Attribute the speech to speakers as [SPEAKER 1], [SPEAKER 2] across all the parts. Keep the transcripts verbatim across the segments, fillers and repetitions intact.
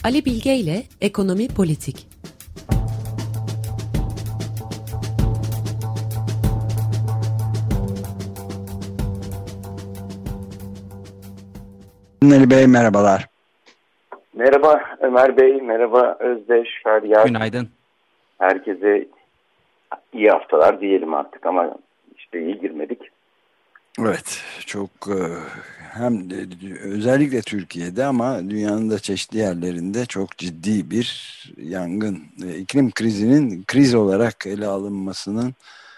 [SPEAKER 1] Ali Bilge ile Ekonomi Politik.
[SPEAKER 2] Ali Bey merhabalar.
[SPEAKER 3] Merhaba Ömer Bey, merhaba Özdeş, Feryal.
[SPEAKER 4] Günaydın.
[SPEAKER 3] Herkese iyi haftalar diyelim artık ama işte iyi girmedik.
[SPEAKER 2] Evet, çok hem de özellikle Türkiye'de ama dünyanın da çeşitli yerlerinde çok ciddi bir yangın, iklim krizinin kriz olarak ele alınmasının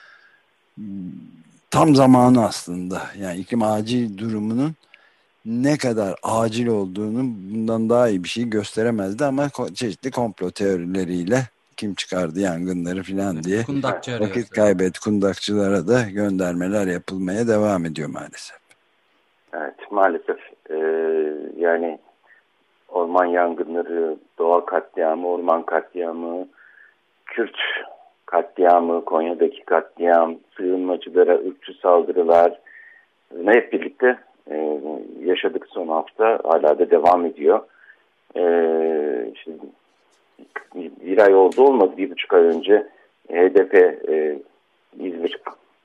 [SPEAKER 2] tam zamanı aslında. Yani iklim acil durumunun ne kadar acil olduğunu bundan daha iyi bir şey gösteremezdi ama çeşitli komplo teorileriyle kim çıkardı yangınları filan diye
[SPEAKER 4] Kundakçı
[SPEAKER 2] vakit kaybet kundakçılara da göndermeler yapılmaya devam ediyor maalesef.
[SPEAKER 3] Evet, maalesef ee, yani orman yangınları, doğa katliamı, orman katliamı, Kürt katliamı, Konya'daki katliam, sığınmacılara ırkçı saldırılar ne hep birlikte Ee, yaşadık son hafta, hala da devam ediyor. Ee, işte bir ay oldu olmadı, bir buçuk ay önce H D P e, İzmir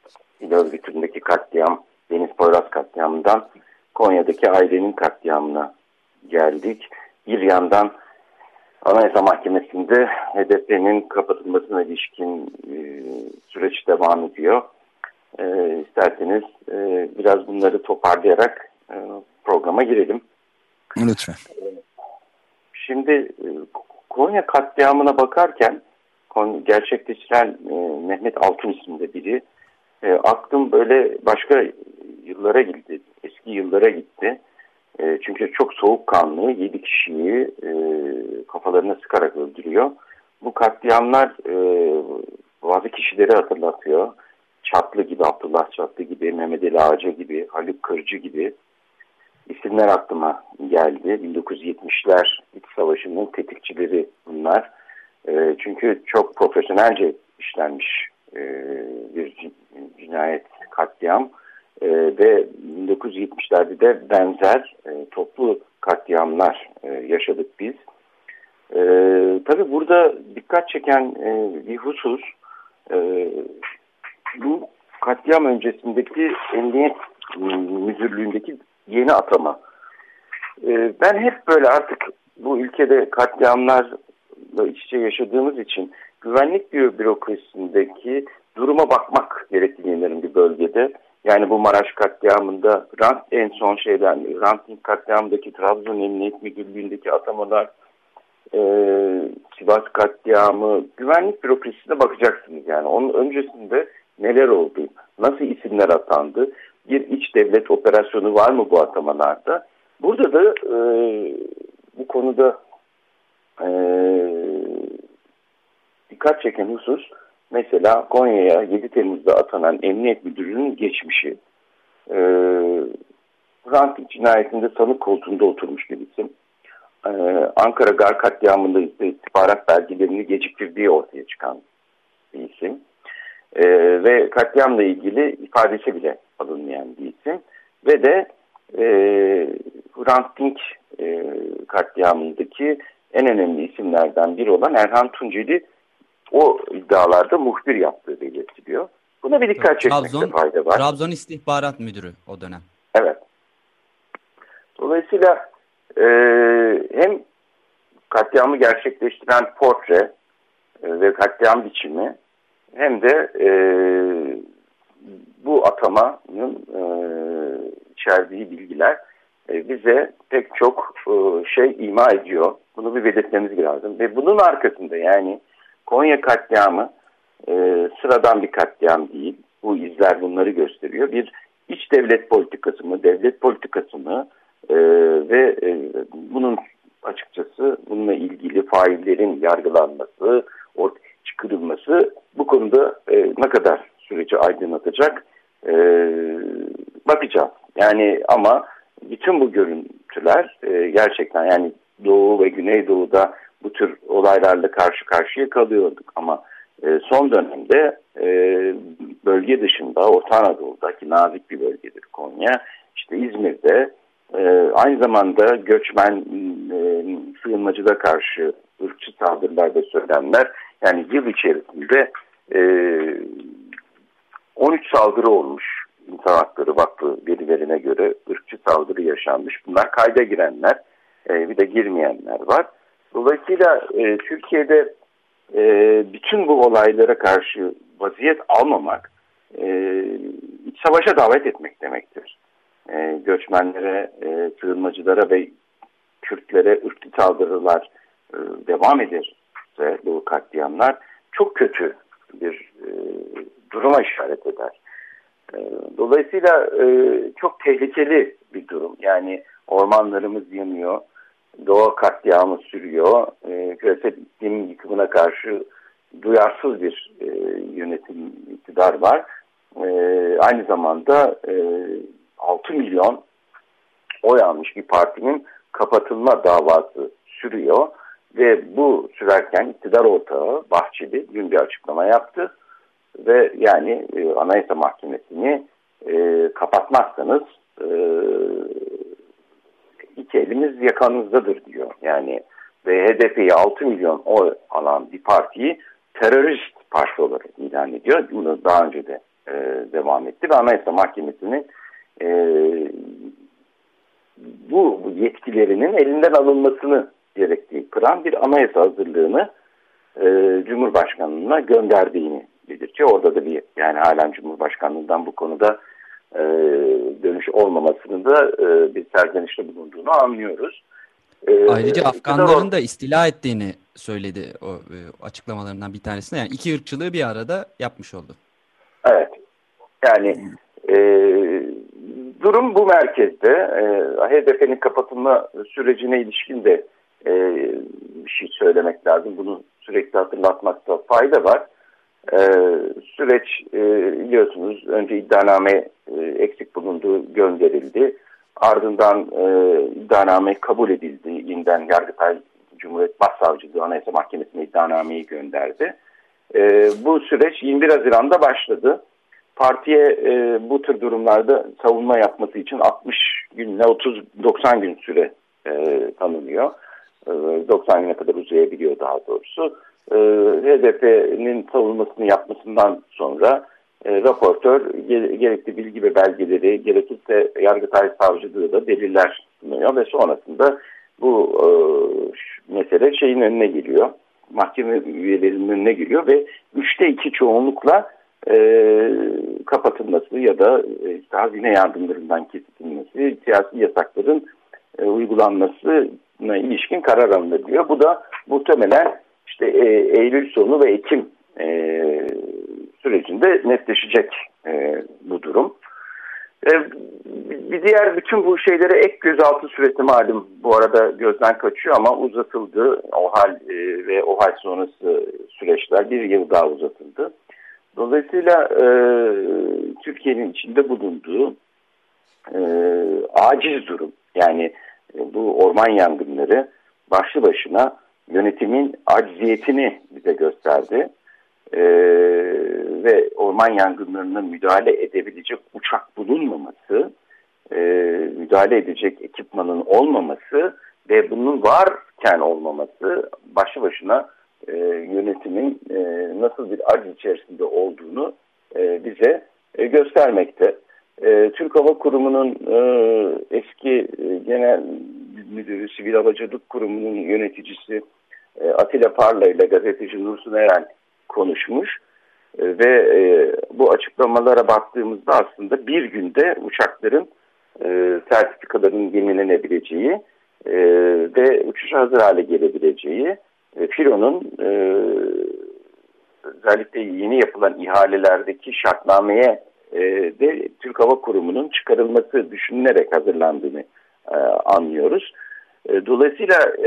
[SPEAKER 3] İl katliam, Deniz Poyraz katliamından Konya'daki ailenin katliamına geldik. Bir yandan Anayasa Mahkemesi'nde H D P'nin kapatılmasına ilişkin e, süreç devam ediyor. E, isterseniz e, biraz bunları toparlayarak e, programa girelim.
[SPEAKER 2] Lütfen.
[SPEAKER 3] Şimdi e, Konya katliamına bakarken gerçekleştiren e, Mehmet Altun isimli biri, e, aklım böyle başka yıllara gitti, eski yıllara gitti. E, çünkü çok soğukkanlı, yedi kişiyi e, kafalarına sıkarak öldürüyor. Bu katliamlar e, bazı kişileri hatırlatıyor. Çatlı gibi, Abdullah Çatlı gibi, Mehmet Ali Ağca gibi, Haluk Kırcı gibi isimler aklıma geldi. bin dokuz yüz yetmişler İç Savaşı'nın tetikçileri bunlar. E, çünkü çok profesyonelce işlenmiş e, bir cinayet, katliam. E, ve bin dokuz yüz yetmişlerde de benzer e, toplu katliamlar e, yaşadık biz. E, tabii burada dikkat çeken e, bir husus, e, bu katliam öncesindeki Emniyet Müdürlüğü'ndeki yeni atama. Ee, ben hep böyle artık bu ülkede katliamlarla iç içe yaşadığımız için güvenlik bürokrasisindeki duruma bakmak gerektiğini inanırım bir bölgede. Yani bu Maraş katliamında, Rant, en son şeyden, Ranting katliamındaki Trabzon Emniyet Müdürlüğü'ndeki atamalar, e, Sivas katliamı, güvenlik bürokrasisine bakacaksınız. Yani onun öncesinde neler oldu? Nasıl isimler atandı? Bir iç devlet operasyonu var mı bu atamalarda? Burada da e, bu konuda e, dikkat çeken husus, mesela Konya'ya yedi Temmuz'da atanan Emniyet Müdürü'nün geçmişi. E, Ranting cinayetinde sanık koltuğunda oturmuş bir isim. E, Ankara Gar katliamında istihbarat belgelerini geciktirdiği ortaya çıkan bir isim. Ee, ve katliamla ilgili ifadesi bile alınmayan bir isim ve de e, Hrant Dink e, katliamındaki en önemli isimlerden biri olan Erhan Tunceli o iddialarda muhbir yaptığı belirtiliyor. Buna bir dikkat çekmekte
[SPEAKER 4] Trabzon,
[SPEAKER 3] fayda var.
[SPEAKER 4] Trabzon İstihbarat Müdürü o dönem.
[SPEAKER 3] Evet. Dolayısıyla e, hem katliamı gerçekleştiren portre e, ve katliam biçimi hem de e, bu atamanın e, içerdiği bilgiler e, bize pek çok e, şey ima ediyor. Bunu bir belirtmemiz lazım. Ve bunun arkasında, yani Konya katliamı e, sıradan bir katliam değil. Bu izler bunları gösteriyor. Bir iç devlet politikası mı, devlet politikası mı e, ve e, bunun açıkçası bununla ilgili faillerin yargılanması, ortaya çıkarılması bu konuda e, ne kadar süreci aydınlatacak e, bakacağız. Yani ama bütün bu görüntüler e, gerçekten, yani Doğu ve Güneydoğu'da bu tür olaylarla karşı karşıya kalıyorduk ama e, son dönemde e, bölge dışında, Orta Anadolu'daki nazik bir bölgedir Konya, İşte İzmir'de e, aynı zamanda göçmen e, sığınmacılara karşı ırkçı saldırılar ve söylemler, yani yıl içerisinde e, on üç saldırı olmuş. İnsan Hakları Vakfı verilerine göre ırkçı saldırı yaşanmış. Bunlar kayda girenler, e, bir de girmeyenler var. Dolayısıyla e, Türkiye'de e, bütün bu olaylara karşı vaziyet almamak, e, iç savaşa davet etmek demektir. E, göçmenlere, e, sığınmacılara ve Kürtlere ırkçı saldırılar e, devam ederse bu katliamlar çok kötü bir e, duruma işaret eder. E, dolayısıyla e, çok tehlikeli bir durum. Yani ormanlarımız yanıyor, doğa katliamı sürüyor, e, küresel iklim yıkımına karşı duyarsız bir e, yönetim iktidar var. E, aynı zamanda e, altı milyon oy almış bir partinin kapatılma davası sürüyor ve bu sürerken iktidar ortağı Bahçeli dün bir açıklama yaptı ve yani e, Anayasa Mahkemesi'ni e, kapatmazsanız e, iki elimiz yakanızdadır diyor. Yani ve H D P'yi altı milyon oy alan bir partiyi terörist parti olarak ilan ediyor. Bunu daha önce de e, devam etti ve Anayasa Mahkemesi'nin e, bu yetkilerinin elinden alınmasını gerektiği kıran bir anayasa hazırlığını e, Cumhurbaşkanlığına gönderdiğini belirtiyor. Orada da bir yani halen Cumhurbaşkanlığından bu konuda e, dönüş olmamasını da e, bir serzenişte bulunduğunu anlıyoruz.
[SPEAKER 4] E, Ayrıca Afganların da istila ettiğini söyledi o e, açıklamalarından bir tanesinde. Yani iki ırkçılığı bir arada yapmış oldu.
[SPEAKER 3] Evet. Yani e, durum bu merkezde. E, H D P'nin kapatılma sürecine ilişkin de e, bir şey söylemek lazım. Bunu sürekli hatırlatmakta fayda var. E, süreç e, biliyorsunuz önce iddianame e, eksik bulunduğu gönderildi. Ardından e, iddianame kabul edildi. Yeniden Yargıtay Cumhuriyet Başsavcılığı Anayasa Mahkemesi'ne iddianameyi gönderdi. E, bu süreç yirmi bir Haziran'da başladı. Partiye e, bu tür durumlarda savunma yapması için altmış günle otuz doksan gün süre e, tanınıyor. E, doksan güne kadar uzayabiliyor daha doğrusu. E, H D P'nin savunmasını yapmasından sonra e, raportör gerekli bilgi ve belgeleri, gerekirse Yargıtay Savcılığı da deliller sunuyor ve sonrasında bu e, mesele şeyin önüne geliyor. Mahkeme üyelerinin önüne geliyor ve üçte iki çoğunlukla e, kapatılması ya da e, işte hazine yardımlarından kesilmesi, siyasi yasakların e, uygulanmasına ilişkin karar alınıyor. Bu da muhtemelen işte e, Eylül sonu ve Ekim e, sürecinde netleşecek e, bu durum. E, bir diğer bütün bu şeylere ek gözaltı süresi malum bu arada gözden kaçıyor ama uzatıldı. OHAL e, ve OHAL sonrası süreçler bir yıl daha uzatıldı. Dolayısıyla e, Türkiye'nin içinde bulunduğu e, aciz durum, yani e, bu orman yangınları başlı başına yönetimin acziyetini bize gösterdi. E, ve orman yangınlarına müdahale edebilecek uçak bulunmaması, e, müdahale edecek ekipmanın olmaması ve bunun varken olmaması başlı başına e, yönetimin e, nasıl bir acz içerisinde olduğunu e, bize e, göstermekte. E, Türk Hava Kurumu'nun e, eski e, genel müdürü, Sivil Havacılık Kurumu'nun yöneticisi e, Atilla Parla ile gazeteci Nursun Eren konuşmuş e, ve e, bu açıklamalara baktığımızda aslında bir günde uçakların e, sertifikaların yenilenebileceği e, ve uçuşa hazır hale gelebileceği, e, FİRO'nun e, özellikle yeni yapılan ihalelerdeki şartnameye e, de Türk Hava Kurumu'nun çıkarılması düşünülerek hazırlandığını e, anlıyoruz. E, dolayısıyla e,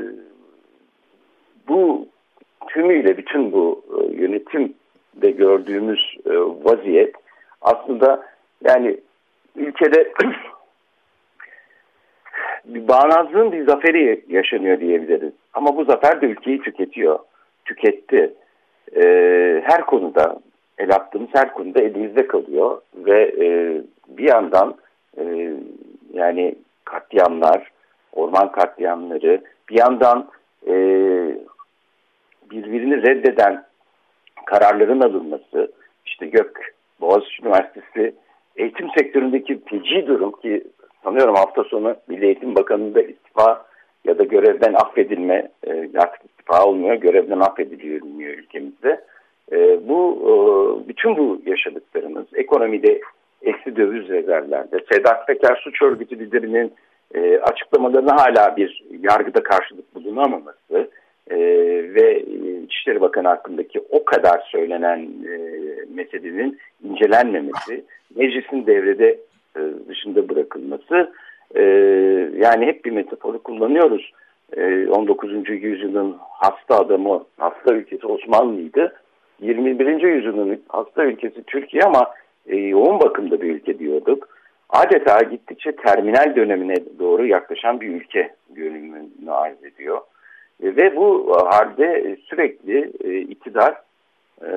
[SPEAKER 3] bu tümüyle bütün bu e, yönetimde gördüğümüz e, vaziyet aslında yani ülkede bir bağnazlığın bir zaferi yaşanıyor diyebiliriz. Ama bu zafer de ülkeyi tüketiyor, tüketti. E, her konuda, el attığımız her konuda elimizde kalıyor ve e, bir yandan e, yani katliamlar, orman katliamları, bir yandan e, birbirini reddeden kararların alınması, işte Gök Boğaziçi Üniversitesi eğitim sektöründeki feci durum ki sanıyorum hafta sonu Milli Eğitim Bakanı'nda istifa ya da görevden affedilme, e, artık istifa olmuyor, görevden affediliyor ülkemizde. E, bu e, bütün bu yaşadıklarımız, ekonomide eksi döviz rezervlerde, Sedat Peker suç örgütü liderinin e, açıklamalarına hala bir yargıda karşılık bulunamaması e, ve İçişleri Bakanı hakkındaki o kadar söylenen e, meselenin incelenmemesi, meclisin devrede e, dışında bırakılması, e, yani hep bir metaforu kullanıyoruz. E, on dokuzuncu yüzyılın hasta adamı, hasta ülkesi Osmanlı'ydı. yirmi birinci yüzyılın hasta ülkesi Türkiye ama e, yoğun bakımda bir ülke diyorduk. Adeta gittikçe terminal dönemine doğru yaklaşan bir ülke görünümünü arz ediyor. E, ve bu halde sürekli e, iktidar e,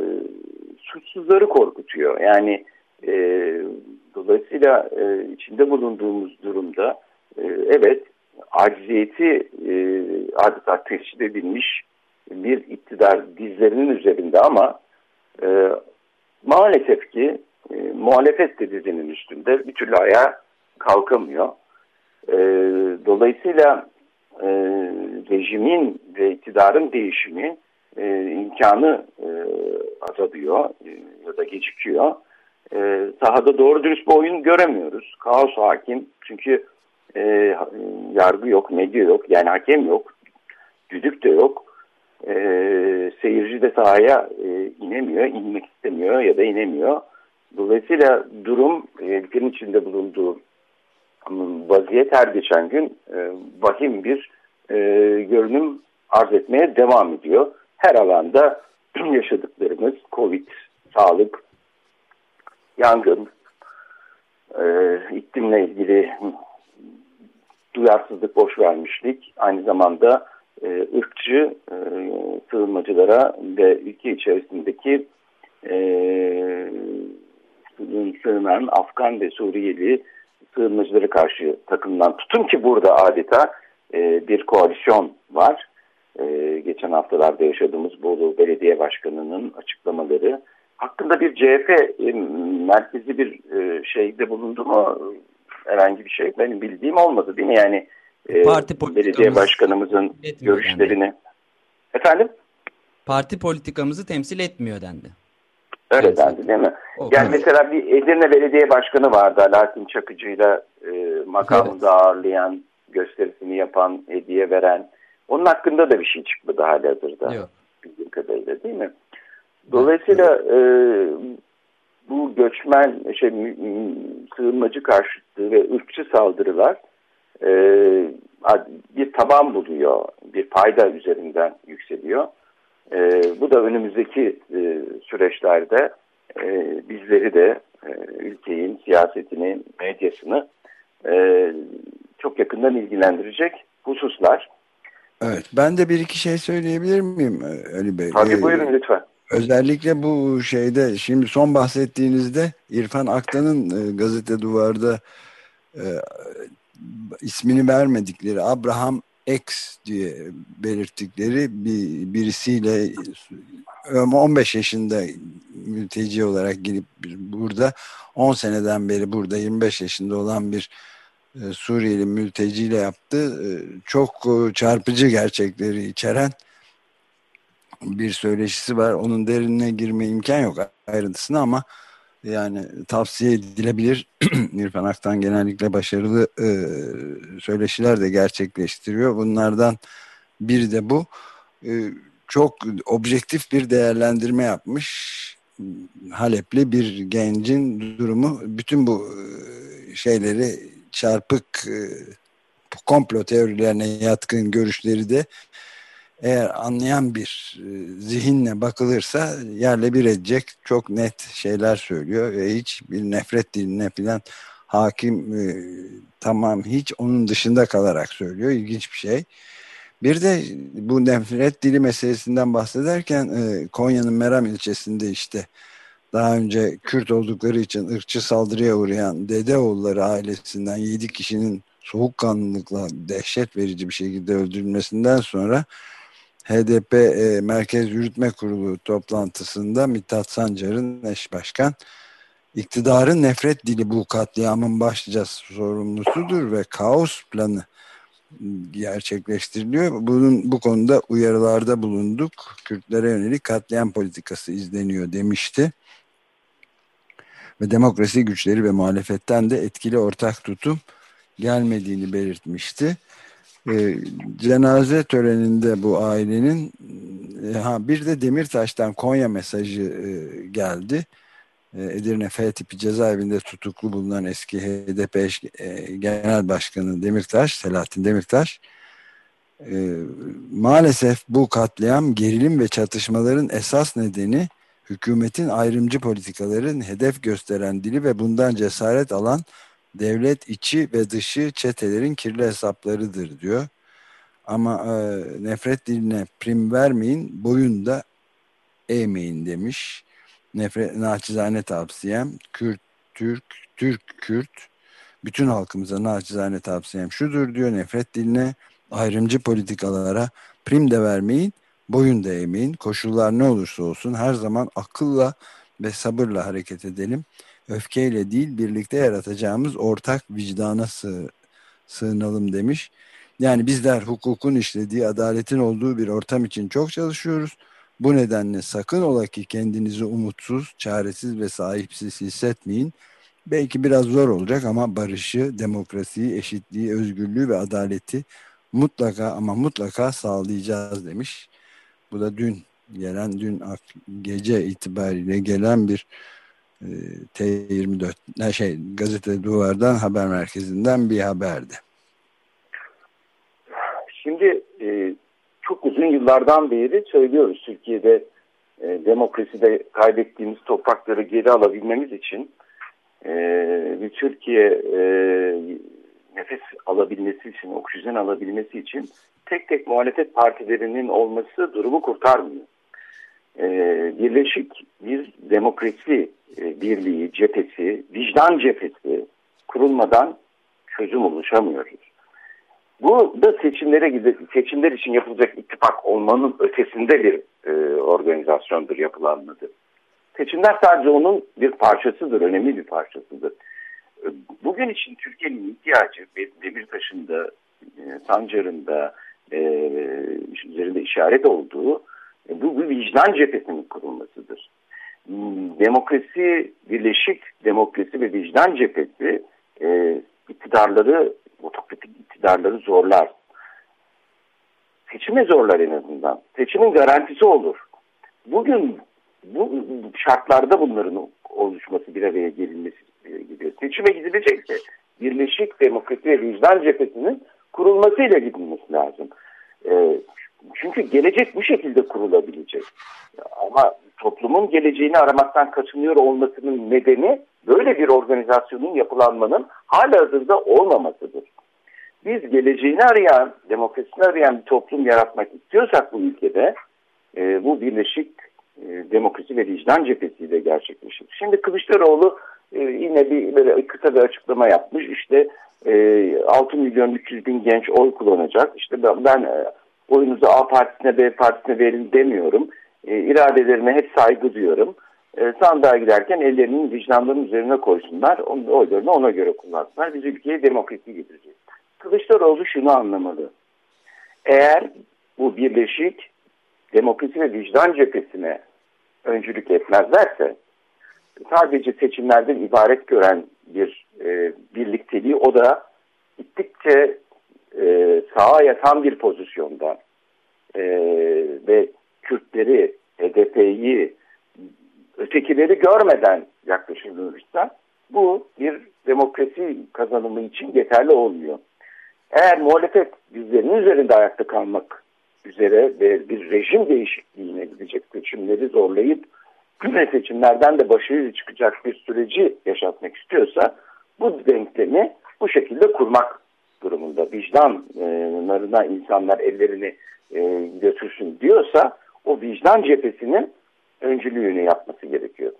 [SPEAKER 3] suçsuzları korkutuyor. Yani e, dolayısıyla e, içinde bulunduğumuz durumda e, evet acziyeti e, adeta teşhis edilmiş bir iktidar dizlerinin üzerinde ama e, maalesef ki e, muhalefet de dizinin üstünde bir türlü ayağa kalkamıyor. E, dolayısıyla e, rejimin ve iktidarın değişimi e, imkanı e, azalıyor e, ya da gecikiyor. E, sahada doğru dürüst bir oyun göremiyoruz. Kaos hakim çünkü e, yargı yok, medya yok, yani hakem yok, düdük de yok. E, seyirci de sahaya e, inemiyor, inmek istemiyor ya da inemiyor. Dolayısıyla durum ülkenin içinde bulunduğu vaziyet her geçen gün e, vahim bir e, görünüm arz etmeye devam ediyor. Her alanda yaşadıklarımız Covid, sağlık, yangın, e, iklimle ilgili duyarsızlık, boş vermişlik, aynı zamanda e, ırkçı e, sığınmacılara ve ülke içerisindeki e, sığınan Afgan ve Suriyeli sığınmacılara karşı takımdan tutun ki burada adeta e, bir koalisyon var. E, geçen haftalarda yaşadığımız Bolu Belediye Başkanı'nın açıklamaları hakkında bir C H P e, merkezi bir e, şeyde bulundu mu? Herhangi bir şey benim bildiğim olmadı değil mi? Yani e,
[SPEAKER 4] Parti
[SPEAKER 3] belediye başkanımızın görüşlerini.
[SPEAKER 4] Dendi.
[SPEAKER 3] Efendim?
[SPEAKER 4] Parti politikamızı temsil etmiyor dendi.
[SPEAKER 3] Öyle evet, dendi değil mi? O, yani evet. Mesela bir Edirne Belediye Başkanı vardı. Alaaddin Çakıcı'yla e, makamında evet. ağırlayan, gösterisini yapan, hediye veren. Onun hakkında da bir şey çıkmadı halihazırda. Yok. Bildiğim kadarıyla değil mi? Dolayısıyla e, bu göçmen, şey, sığınmacı karşıtlığı ve ırkçı saldırılar e, bir taban buluyor. Bir payda üzerinden yükseliyor. E, bu da önümüzdeki e, süreçlerde e, bizleri de e, ülkenin siyasetini, medyasını e, çok yakından ilgilendirecek hususlar.
[SPEAKER 2] Evet, ben de bir iki şey söyleyebilir miyim Ali Bey?
[SPEAKER 3] Tabii buyurun lütfen.
[SPEAKER 2] Özellikle bu şeyde şimdi son bahsettiğinizde İrfan Aktan'ın e, Gazete Duvar'da e, ismini vermedikleri Abraham X diye belirttikleri bir birisiyle on beş yaşında mülteci olarak gelip burada on seneden beri burada yirmi beş yaşında olan bir e, Suriyeli mülteciyle yaptı. E, çok e, çarpıcı gerçekleri içeren bir söyleşisi var. Onun derinine girme imkan yok ayrıntısına ama yani tavsiye edilebilir. İrfan Aktan genellikle başarılı e, söyleşiler de gerçekleştiriyor. Bunlardan biri de bu. E, çok objektif bir değerlendirme yapmış. Halepli bir gencin durumu. Bütün bu e, şeyleri çarpık e, komplo teorilerine yatkın görüşleri de eğer anlayan bir e, zihinle bakılırsa yerle bir edecek çok net şeyler söylüyor ve hiç bir nefret diline falan hakim e, tamam hiç onun dışında kalarak söylüyor. İlginç bir şey. Bir de bu nefret dili meselesinden bahsederken e, Konya'nın Meram ilçesinde işte daha önce Kürt oldukları için ırkçı saldırıya uğrayan Dedeoğulları ailesinden yedi kişinin soğukkanlılıkla dehşet verici bir şekilde öldürülmesinden sonra H D P e, Merkez Yürütme Kurulu toplantısında Mithat Sancar'ın eş başkan, iktidarın nefret dili bu katliamın başlıca sorumlusudur ve kaos planı gerçekleştiriliyor. Bunun, bu konuda uyarılarda bulunduk. Kürtlere yönelik katliam politikası izleniyor demişti. Ve demokrasi güçleri ve muhalefetten de etkili ortak tutum gelmediğini belirtmişti. E, cenaze töreninde bu ailenin e, ha bir de Demirtaş'tan Konya mesajı e, geldi. E, Edirne F tipi cezaevinde tutuklu bulunan eski H D P eş, e, Genel Başkanı Demirtaş, Selahattin Demirtaş, e, maalesef bu katliam, gerilim ve çatışmaların esas nedeni hükümetin ayrımcı politikaların hedef gösteren dili ve bundan cesaret alan devlet içi ve dışı çetelerin kirli hesaplarıdır diyor. Ama e, nefret diline prim vermeyin, boyun da eğmeyin demiş. Nefret, naçizane tavsiyem Kürt, Türk, Türk, Kürt, bütün halkımıza naçizane tavsiyem şudur diyor: nefret diline, ayrımcı politikalara prim de vermeyin, boyun da eğmeyin. Koşullar ne olursa olsun her zaman akılla ve sabırla hareket edelim. Öfkeyle değil, birlikte yaratacağımız ortak vicdana sığ, sığınalım demiş. Yani bizler hukukun işlediği, adaletin olduğu bir ortam için çok çalışıyoruz. Bu nedenle sakın ola ki kendinizi umutsuz, çaresiz ve sahipsiz hissetmeyin. Belki biraz zor olacak ama barışı, demokrasiyi, eşitliği, özgürlüğü ve adaleti mutlaka ama mutlaka sağlayacağız demiş. Bu da dün gelen, dün gece itibariyle gelen bir e, T yirmi dört şey Gazete Duvar'dan, haber merkezinden bir haberdi.
[SPEAKER 3] Şimdi e, çok uzun yıllardan beri söylüyoruz, Türkiye'de e, demokraside kaybettiğimiz toprakları geri alabilmemiz için e, bir Türkiye e, nefes alabilmesi için, oksijen alabilmesi için tek tek muhalefet partilerinin olması durumu kurtarmıyor. E, birleşik bir demokrasi e, birliği, cephesi, vicdan cephesi kurulmadan çözüm oluşamıyoruz. Bu da seçimlere gidip seçimler için yapılacak ittifak olmanın ötesinde bir e, organizasyondur, yapılanmadır. Seçimler sadece onun bir parçasıdır, önemli bir parçasıdır. E, bugün için Türkiye'nin ihtiyacı, Demirtaş'ın da, e, Sancar'ın da e, üzerinde işaret olduğu e, bu bir vicdan cephesinin kurulmasıdır. Demokrasi, birleşik demokrasi ve vicdan cephesi e, iktidarları, otokratik iktidarları zorlar. Seçime zorlar en azından. Seçimin garantisi olur. Bugün bu şartlarda bunların oluşması, bir araya gelinmesi gidiyor. Seçime gidilecekse birleşik demokrasi ve vicdan cephesinin kurulmasıyla gidilmesi lazım. E, çünkü gelecek bu şekilde kurulabilecek. Ama toplumun geleceğini aramaktan kaçınıyor olmasının nedeni böyle bir organizasyonun, yapılanmanın halihazırda olmamasıdır. Biz geleceğini arayan, demokrasisini arayan bir toplum yaratmak istiyorsak bu ülkede e, bu birleşik e, demokrasi ve vicdan cephesiyle gerçekleşir. Şimdi Kılıçdaroğlu e, yine bir böyle kısa bir açıklama yapmış. İşte e, altı milyon üç yüz bin genç oy kullanacak. İşte ben, ben e, oyunuzu A partisine, B partisine verin demiyorum. E, iradelerine hep saygı duyuyorum. E, sandığa giderken ellerinin vicdanlarının üzerine koysunlar. Onun oylarını ona göre kullansınlar. Biz ülkeye demokrasi getireceğiz. Kılıçdaroğlu şunu anlamalı. Eğer bu birleşik demokrasi ve vicdan cephesine öncülük etmezlerse, sadece seçimlerden ibaret gören bir e, birlikteliği, o da gittikçe e, sağa yatan bir pozisyonda e, ve Kürtleri, H D P'yi, ötekileri görmeden yaklaşılırsa bu bir demokrasi kazanımı için yeterli olmuyor. Eğer muhalefet bizlerin üzerinde ayakta kalmak üzere ve bir rejim değişikliğine gidecek, seçimleri zorlayıp güne seçimlerden de başarılı çıkacak bir süreci yaşatmak istiyorsa, bu denklemi bu şekilde kurmak durumunda. Vicdanlarına insanlar ellerini e, götürsün diyorsa, o vicdan cephesinin öncülüğünü yapması gerekiyor.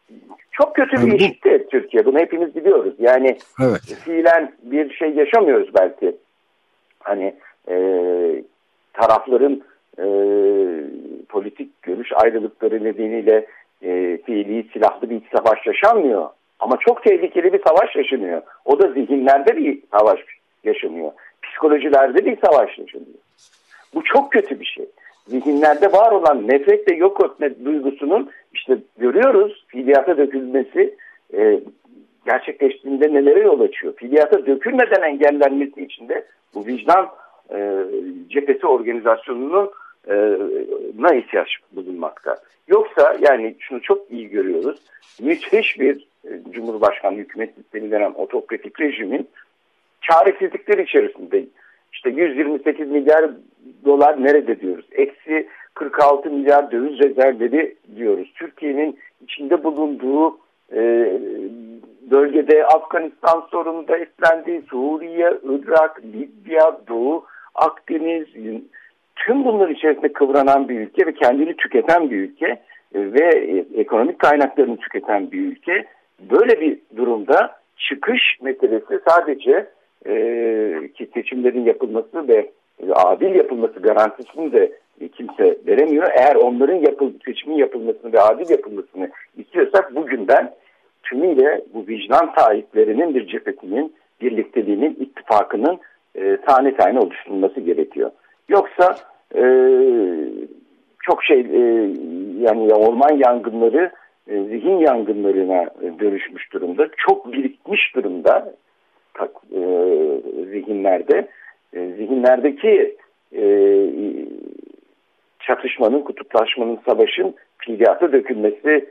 [SPEAKER 3] çok kötü bir
[SPEAKER 2] Yani bu...
[SPEAKER 3] ilişki Türkiye. Bunu hepimiz biliyoruz. Yani
[SPEAKER 2] evet.
[SPEAKER 3] fiilen bir şey yaşamıyoruz belki. Hani e, tarafların e, politik görüş ayrılıkları nedeniyle e, fiili silahlı bir iç savaş yaşanmıyor. Ama çok tehlikeli bir savaş yaşanıyor. O da zihinlerde bir savaş yaşanıyor. Psikolojilerde bir savaş yaşanıyor. Bu çok kötü bir şey. Zihinlerde var olan nefret ve yok etme duygusunun işte görüyoruz fiiliyata dökülmesi e, gerçekleştiğinde nelere yol açıyor. Fiiliyata dökülmeden engellenmesi için de bu vicdan e, cephesi organizasyonunun e, na ihtiyaç bulunmakta. Yoksa yani şunu çok iyi görüyoruz. Müthiş bir e, Cumhurbaşkanlığı hükümet sistemi denen otokratik rejimin çaresizlikleri içerisinde. İşte yüz yirmi sekiz milyar dolar nerede diyoruz? Eksi kırk altı milyar döviz rezervleri diyoruz. Türkiye'nin içinde bulunduğu e, bölgede Afganistan sorununda etkilendiği Suriye, Irak, Libya, Doğu, Akdeniz, tüm bunların içerisinde kıvranan bir ülke ve kendini tüketen bir ülke ve ekonomik kaynaklarını tüketen bir ülke. Böyle bir durumda çıkış meselesi sadece e, ki seçimlerin yapılması ve adil yapılması garantisini de kimse veremiyor. Eğer onların yapıl seçimin yapılmasını ve adil yapılmasını istiyorsak bugünden tümüyle bu vicdan sahiplerinin bir cephesinin, birlikteliğinin, ittifakının e, tane tane oluşturulması gerekiyor. Yoksa e, çok şey e, yani orman yangınları e, zihin yangınlarına e, dönüşmüş durumda. Çok birikmiş durumda e, zihinlerde. E, zihinlerdeki e, çatışmanın, kutuplaşmanın, savaşın fiiliyata dökülmesi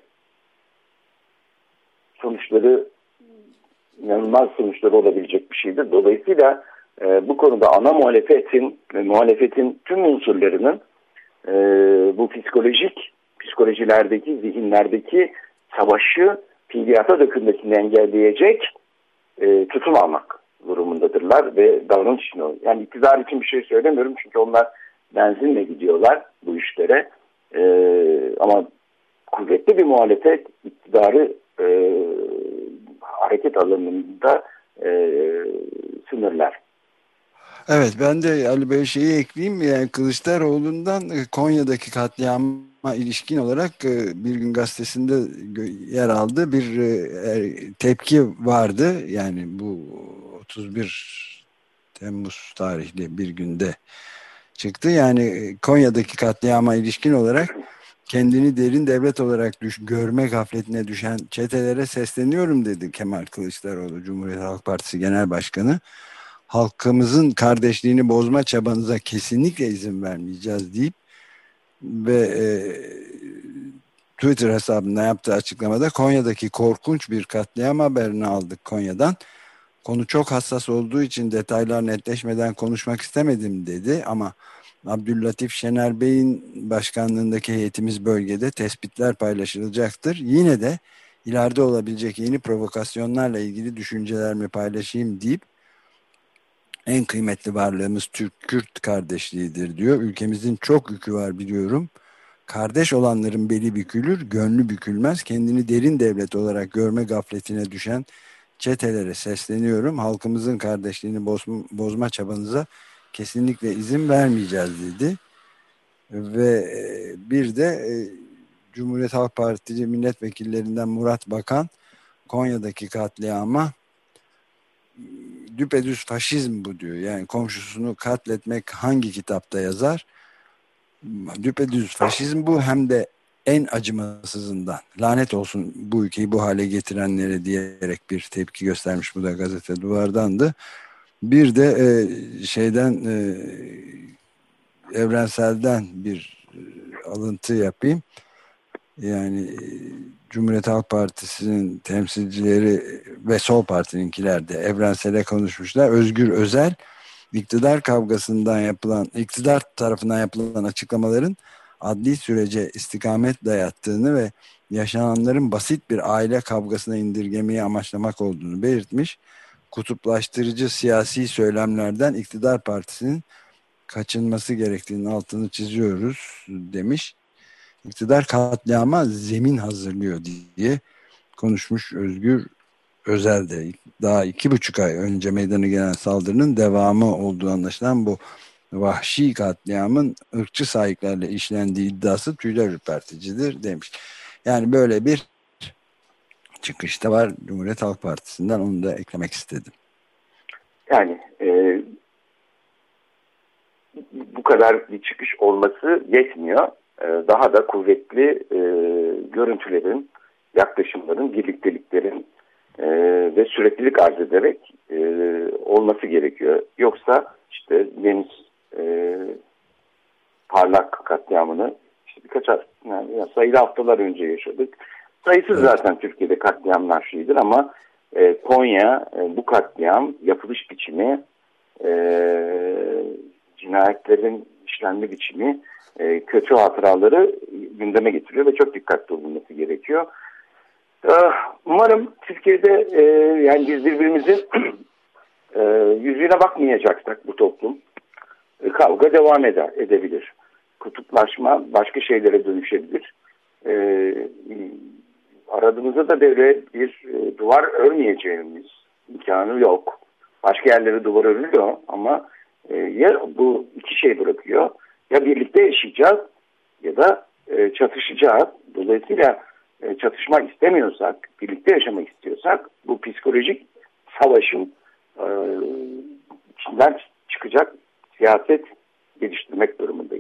[SPEAKER 3] sonuçları inanılmaz sonuçları olabilecek bir şeydir. Dolayısıyla e, bu konuda ana muhalefetin ve muhalefetin tüm unsurlarının e, bu psikolojik psikolojilerdeki, zihinlerdeki savaşı fiiliyata dökülmesini engelleyecek e, tutum almak durumundadırlar ve davranış için oluyor. Yani iktidar için bir şey söylemiyorum çünkü onlar benzinle gidiyorlar bu işlere. E, ama kuvvetli bir muhalefet iktidarı e, hareket alanında e, sınırlar.
[SPEAKER 2] Evet, ben de Ali Bey şeyi ekleyeyim. Yani Kılıçdaroğlu'ndan Konya'daki katliama ilişkin olarak Bir Gün Gazetesi'nde yer aldı bir tepki vardı. Yani bu otuz bir Temmuz tarihli bir günde çıktı. Yani Konya'daki katliama ilişkin olarak kendini derin devlet olarak düş, görme gafletine düşen çetelere sesleniyorum dedi Kemal Kılıçdaroğlu, Cumhuriyet Halk Partisi Genel Başkanı. Halkımızın kardeşliğini bozma çabanıza kesinlikle izin vermeyeceğiz deyip ve e, Twitter hesabında yaptığı açıklamada Konya'daki korkunç bir katliam haberini aldık Konya'dan. Konu çok hassas olduğu için detaylar netleşmeden konuşmak istemedim dedi ama Abdüllatif Şener Bey'in başkanlığındaki heyetimiz bölgede tespitler paylaşılacaktır. Yine de ileride olabilecek yeni provokasyonlarla ilgili düşüncelerimi paylaşayım deyip en kıymetli varlığımız Türk-Kürt kardeşliğidir diyor. Ülkemizin çok yükü var biliyorum. Kardeş olanların beli bükülür, gönlü bükülmez. Kendini derin devlet olarak görme gafletine düşen çetelere sesleniyorum. Halkımızın kardeşliğini bozma, bozma çabanıza kesinlikle izin vermeyeceğiz dedi. Ve bir de Cumhuriyet Halk Partisi milletvekillerinden Murat Bakan Konya'daki katliama düpedüz faşizm bu diyor. Yani komşusunu katletmek hangi kitapta yazar? Düpedüz faşizm bu, hem de en acımasızından. Lanet olsun bu ülkeyi bu hale getirenlere diyerek bir tepki göstermiş. Bu da gazete Duvar'dandı. Bir de e, şeyden e, Evrensel'den bir e, alıntı yapayım. Yani e, Cumhuriyet Halk Partisi'nin temsilcileri ve Sol Parti'ninkiler de Evrensel'e konuşmuşlar. Özgür Özel, iktidar kavgasından yapılan, iktidar tarafından yapılan açıklamaların adli sürece istikamet dayattığını ve yaşananların basit bir aile kavgasına indirgemeyi amaçlamak olduğunu belirtmiş. Kutuplaştırıcı siyasi söylemlerden iktidar partisinin kaçınması gerektiğinin altını çiziyoruz demiş. İktidar katliama zemin hazırlıyor diye konuşmuş Özgür Özel de daha iki buçuk ay önce meydana gelen saldırının devamı olduğu anlaşılan bu vahşi katliamın ırkçı sahiplerle işlendiği iddiası tüyler ürperticidir demiş. Yani böyle bir çıkışta var Cumhuriyet Halk Partisi'nden, onu da eklemek istedim.
[SPEAKER 3] Yani e, bu kadar bir çıkış olması yetmiyor. E, daha da kuvvetli e, görüntülerin, yaklaşımların, birlikteliklerin e, ve süreklilik arz ederek e, olması gerekiyor. Yoksa işte Deniz e, Parlak katliamını işte birkaç yani sayılı haftalar önce yaşadık. Sayısız zaten Türkiye'de katliamlar şeydir ama e, Konya e, bu katliam yapılış biçimi, e, cinayetlerin işlenme biçimi e, kötü hatıraları gündeme getiriyor ve çok dikkatli olunması gerekiyor. E, umarım Türkiye'de e, yani biz birbirimizin e, yüzüne bakmayacaksak bu toplum e, kavga devam eder, edebilir. Kutuplaşma başka şeylere dönüşebilir. E, aradığımızda da böyle bir e, duvar örmeyeceğimiz imkanı yok. Başka yerlere duvar örülüyor ama e, ya bu iki şey bırakıyor, ya birlikte yaşayacağız ya da e, çatışacağız. Dolayısıyla e, çatışma istemiyorsak, birlikte yaşamak istiyorsak bu psikolojik savaşın e, içinden çıkacak siyaset geliştirmek durumundayız.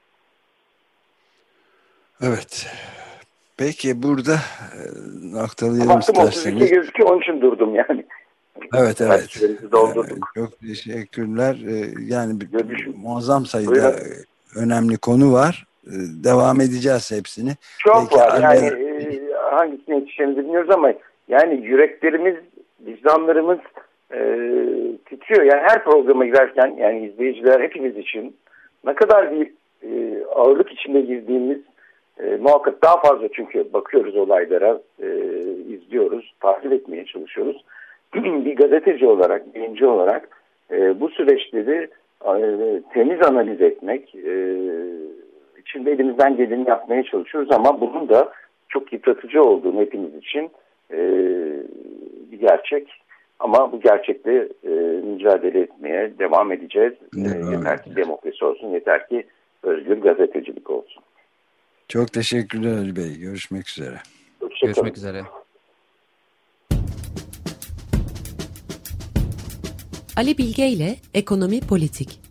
[SPEAKER 2] Evet. Peki burada e, noktalayalım
[SPEAKER 3] Baktım
[SPEAKER 2] isterseniz.
[SPEAKER 3] otuz iki gözüküyor, onun için durdum yani.
[SPEAKER 2] Evet evet.
[SPEAKER 3] Doldurduk.
[SPEAKER 2] Çok teşekkürler. E, yani
[SPEAKER 3] Görüşüm.
[SPEAKER 2] muazzam sayıda
[SPEAKER 3] Buyurun.
[SPEAKER 2] önemli konu var. E, devam edeceğiz hepsini.
[SPEAKER 3] Çok
[SPEAKER 2] Peki,
[SPEAKER 3] var.
[SPEAKER 2] Alper...
[SPEAKER 3] Yani e, hangisine yetişeceğimizi bilmiyoruz ama yani yüreklerimiz, vicdanlarımız e, titriyor. Yani her programa girerken yani izleyiciler hepimiz için ne kadar bir e, ağırlık içinde girdiğimiz e, muhakkak daha fazla, çünkü bakıyoruz olaylara, e, izliyoruz, takip etmeye çalışıyoruz. Bir gazeteci olarak, bilimci olarak e, bu süreçleri e, temiz analiz etmek, e, içinde elimizden geleni yapmaya çalışıyoruz ama bunun da çok yıpratıcı olduğunu hepimiz için e, bir gerçek. Ama bu gerçekle e, mücadele etmeye devam edeceğiz. E, yeter ki demokrasi olsun, yeter ki özgür gazetecilik olsun.
[SPEAKER 2] Çok teşekkürler Ali Bey. Görüşmek üzere.
[SPEAKER 4] Görüşmek üzere.
[SPEAKER 1] Ali Bilge ile Ekonomi Politik.